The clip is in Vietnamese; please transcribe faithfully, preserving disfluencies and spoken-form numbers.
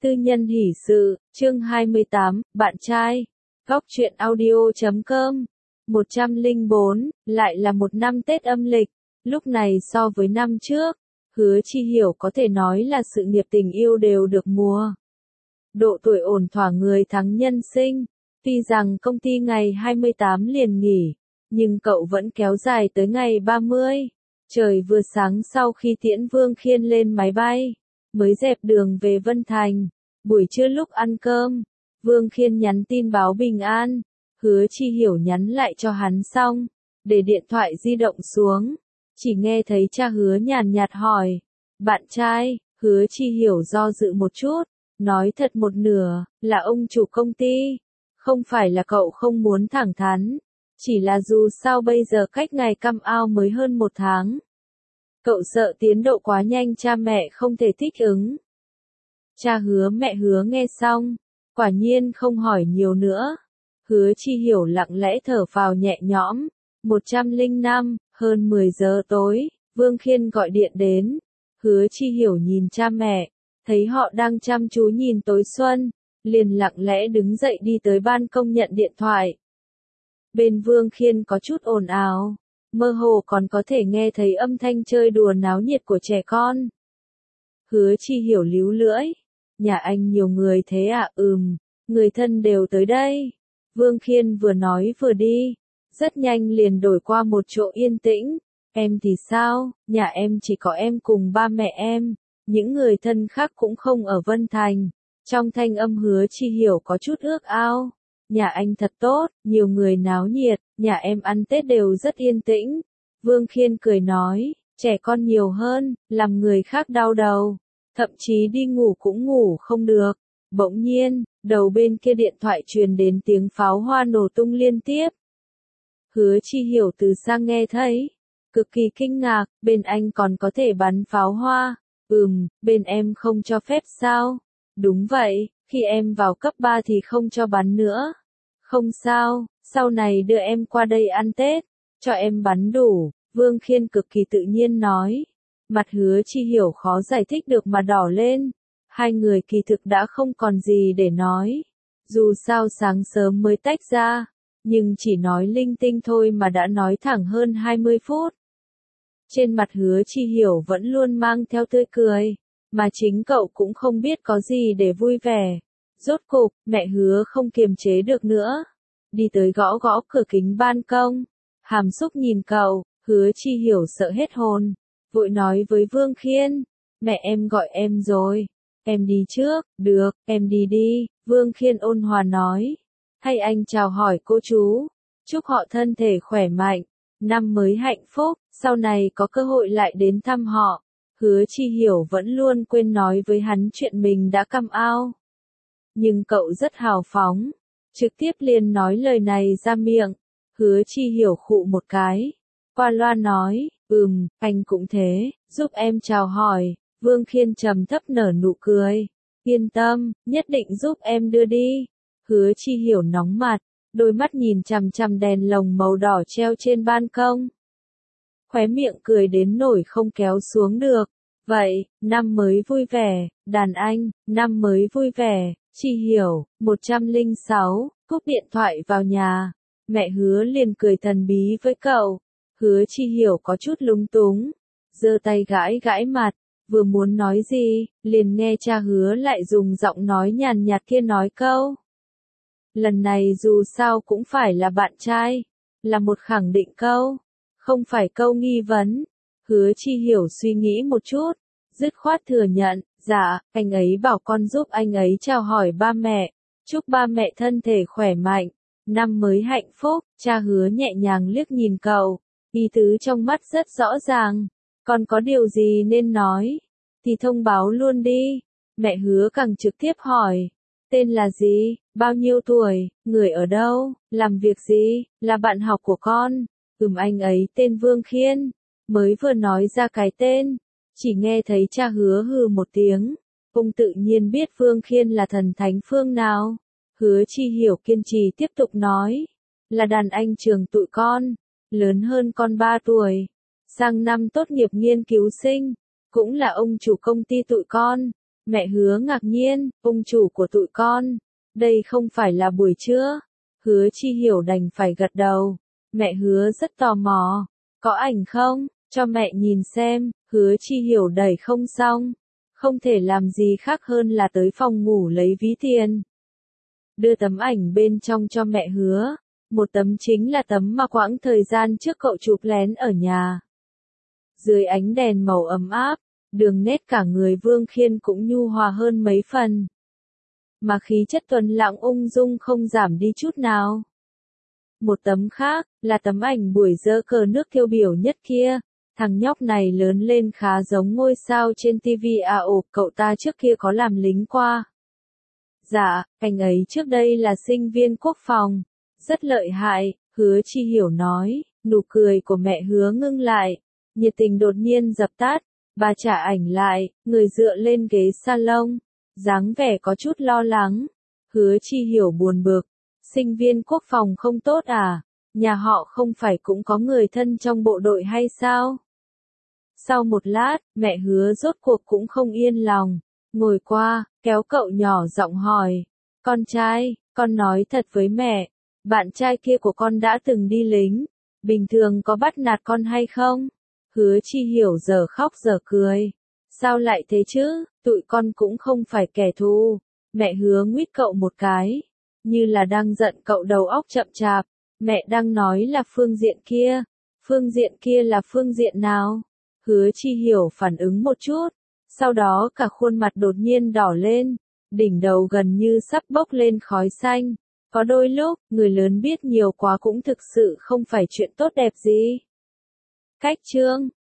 Tư nhân hỷ sự, chương hai mươi tám, bạn trai. Góc truyện audio chấm com. một trăm lẻ bốn, lại là một năm Tết âm lịch. Lúc này so với năm trước, Hứa Chi Hiểu có thể nói là sự nghiệp tình yêu đều được mùa. Độ tuổi ổn thỏa người thắng nhân sinh. Tuy rằng công ty ngày hai mươi tám liền nghỉ, nhưng cậu vẫn kéo dài tới ngày ba mươi. Trời vừa sáng sau khi tiễn Vương Khiên lên máy bay, mới dẹp đường về Vân Thành. Buổi trưa lúc ăn cơm, Vương Khiên nhắn tin báo bình an, Hứa Chi Hiểu nhắn lại cho hắn xong, để điện thoại di động xuống, chỉ nghe thấy cha Hứa nhàn nhạt hỏi, bạn trai. Hứa Chi Hiểu do dự một chút, nói thật một nửa, là ông chủ công ty, không phải là cậu không muốn thẳng thắn, chỉ là dù sao bây giờ cách ngày come out mới hơn một tháng. Cậu sợ tiến độ quá nhanh cha mẹ không thể thích ứng. Cha Hứa mẹ Hứa nghe xong, quả nhiên không hỏi nhiều nữa. Hứa Chi Hiểu lặng lẽ thở phào nhẹ nhõm. một trăm lẻ năm, hơn mười giờ tối, Vương Khiên gọi điện đến. Hứa Chi Hiểu nhìn cha mẹ, thấy họ đang chăm chú nhìn tối xuân, liền lặng lẽ đứng dậy đi tới ban công nhận điện thoại. Bên Vương Khiên có chút ồn ào, mơ hồ còn có thể nghe thấy âm thanh chơi đùa náo nhiệt của trẻ con. Hứa Chi Hiểu líu lưỡi, nhà anh nhiều người thế à? Ừm, người thân đều tới đây. Vương Khiên vừa nói vừa đi, rất nhanh liền đổi qua một chỗ yên tĩnh. Em thì sao? Nhà em chỉ có em cùng ba mẹ em, những người thân khác cũng không ở Vân Thành. Trong thanh âm Hứa Chi Hiểu có chút ước ao. Nhà anh thật tốt, nhiều người náo nhiệt, nhà em ăn Tết đều rất yên tĩnh. Vương Khiên cười nói, trẻ con nhiều hơn, làm người khác đau đầu, thậm chí đi ngủ cũng ngủ không được. Bỗng nhiên, đầu bên kia điện thoại truyền đến tiếng pháo hoa nổ tung liên tiếp. Hứa Chi Hiểu từ xa nghe thấy, cực kỳ kinh ngạc, bên anh còn có thể bắn pháo hoa. Ừm, bên em không cho phép sao? Đúng vậy, khi em vào cấp ba thì không cho bắn nữa. Không sao, sau này đưa em qua đây ăn Tết, cho em bắn đủ. Vương Khiên cực kỳ tự nhiên nói. Mặt Hứa Chi Hiểu khó giải thích được mà đỏ lên. Hai người kỳ thực đã không còn gì để nói. Dù sao sáng sớm mới tách ra, nhưng chỉ nói linh tinh thôi mà đã nói thẳng hơn hai mươi phút. Trên mặt Hứa Chi Hiểu vẫn luôn mang theo tươi cười, mà chính cậu cũng không biết có gì để vui vẻ. Rốt cục, mẹ Hứa không kiềm chế được nữa, đi tới gõ gõ cửa kính ban công. Hàm xúc nhìn cậu, Hứa Chi Hiểu sợ hết hồn, vội nói với Vương Khiên, mẹ em gọi em rồi. Em đi trước. Được, em đi đi, Vương Khiên ôn hòa nói. Hay anh chào hỏi cô chú, chúc họ thân thể khỏe mạnh, năm mới hạnh phúc, sau này có cơ hội lại đến thăm họ. Hứa Chi Hiểu vẫn luôn quên nói với hắn chuyện mình đã come out. Nhưng cậu rất hào phóng, trực tiếp liền nói lời này ra miệng. Hứa Chi Hiểu khụ một cái, qua loa nói, ừm, anh cũng thế, giúp em chào hỏi. Vương Khiên trầm thấp nở nụ cười, yên tâm, nhất định giúp em đưa đi. Hứa Chi Hiểu nóng mặt, đôi mắt nhìn chằm chằm đèn lồng màu đỏ treo trên ban công. Khóe miệng cười đến nổi không kéo xuống được. Vậy, năm mới vui vẻ, đàn anh, năm mới vui vẻ. Chi Hiểu. một trăm lẻ sáu, cúp điện thoại vào nhà. Mẹ Hứa liền cười thần bí với cậu. Hứa Chi Hiểu có chút lúng túng, giơ tay gãi gãi mặt, vừa muốn nói gì, liền nghe cha Hứa lại dùng giọng nói nhàn nhạt kia nói câu. Lần này dù sao cũng phải là bạn trai, là một khẳng định câu, không phải câu nghi vấn. Hứa Chi Hiểu suy nghĩ một chút, dứt khoát thừa nhận, dạ, anh ấy bảo con giúp anh ấy chào hỏi ba mẹ, chúc ba mẹ thân thể khỏe mạnh, năm mới hạnh phúc. Cha Hứa nhẹ nhàng liếc nhìn cậu, ý tứ trong mắt rất rõ ràng, còn có điều gì nên nói, thì thông báo luôn đi. Mẹ Hứa càng trực tiếp hỏi, tên là gì, bao nhiêu tuổi, người ở đâu, làm việc gì, là bạn học của con. Ừm, anh ấy tên Vương Khiên. Mới vừa nói ra cái tên, chỉ nghe thấy cha Hứa hừ một tiếng, ông tự nhiên biết Vương Khiên là thần thánh phương nào. Hứa Chi Hiểu kiên trì tiếp tục nói, là đàn anh trường tụi con, lớn hơn con ba tuổi, sang năm tốt nghiệp nghiên cứu sinh, cũng là ông chủ công ty tụi con. Mẹ Hứa ngạc nhiên, ông chủ của tụi con, đây không phải là buổi trưa. Hứa Chi Hiểu đành phải gật đầu. Mẹ Hứa rất tò mò, có ảnh không, cho mẹ nhìn xem. Hứa Chi Hiểu đẩy không xong, không thể làm gì khác hơn là tới phòng ngủ lấy ví tiền. Đưa tấm ảnh bên trong cho mẹ Hứa. Một tấm chính là tấm mà quãng thời gian trước cậu chụp lén ở nhà. Dưới ánh đèn màu ấm áp, đường nét cả người Vương Khiên cũng nhu hòa hơn mấy phần. Mà khí chất tuấn lãng ung dung không giảm đi chút nào. Một tấm khác, là tấm ảnh buổi giơ cờ nước tiêu biểu nhất kia. Thằng nhóc này lớn lên khá giống ngôi sao trên ti vi à ồ, cậu ta trước kia có làm lính qua. Dạ, anh ấy trước đây là sinh viên quốc phòng. Rất lợi hại, Hứa Chi Hiểu nói, nụ cười của mẹ Hứa ngưng lại. Nhiệt tình đột nhiên dập tắt, bà trả ảnh lại, người dựa lên ghế salon, dáng vẻ có chút lo lắng. Hứa Chi Hiểu buồn bực, sinh viên quốc phòng không tốt à, nhà họ không phải cũng có người thân trong bộ đội hay sao? Sau một lát, mẹ Hứa rốt cuộc cũng không yên lòng, ngồi qua, kéo cậu nhỏ giọng hỏi, con trai, con nói thật với mẹ, bạn trai kia của con đã từng đi lính, bình thường có bắt nạt con hay không? Hứa Chi Hiểu giờ khóc giờ cười. Sao lại thế chứ, tụi con cũng không phải kẻ thù. Mẹ Hứa nguýt cậu một cái, như là đang giận cậu đầu óc chậm chạp. Mẹ đang nói là phương diện kia. Phương diện kia là phương diện nào? Hứa Chi Hiểu phản ứng một chút, sau đó cả khuôn mặt đột nhiên đỏ lên, đỉnh đầu gần như sắp bốc lên khói xanh. Có đôi lúc, người lớn biết nhiều quá cũng thực sự không phải chuyện tốt đẹp gì. Cách chương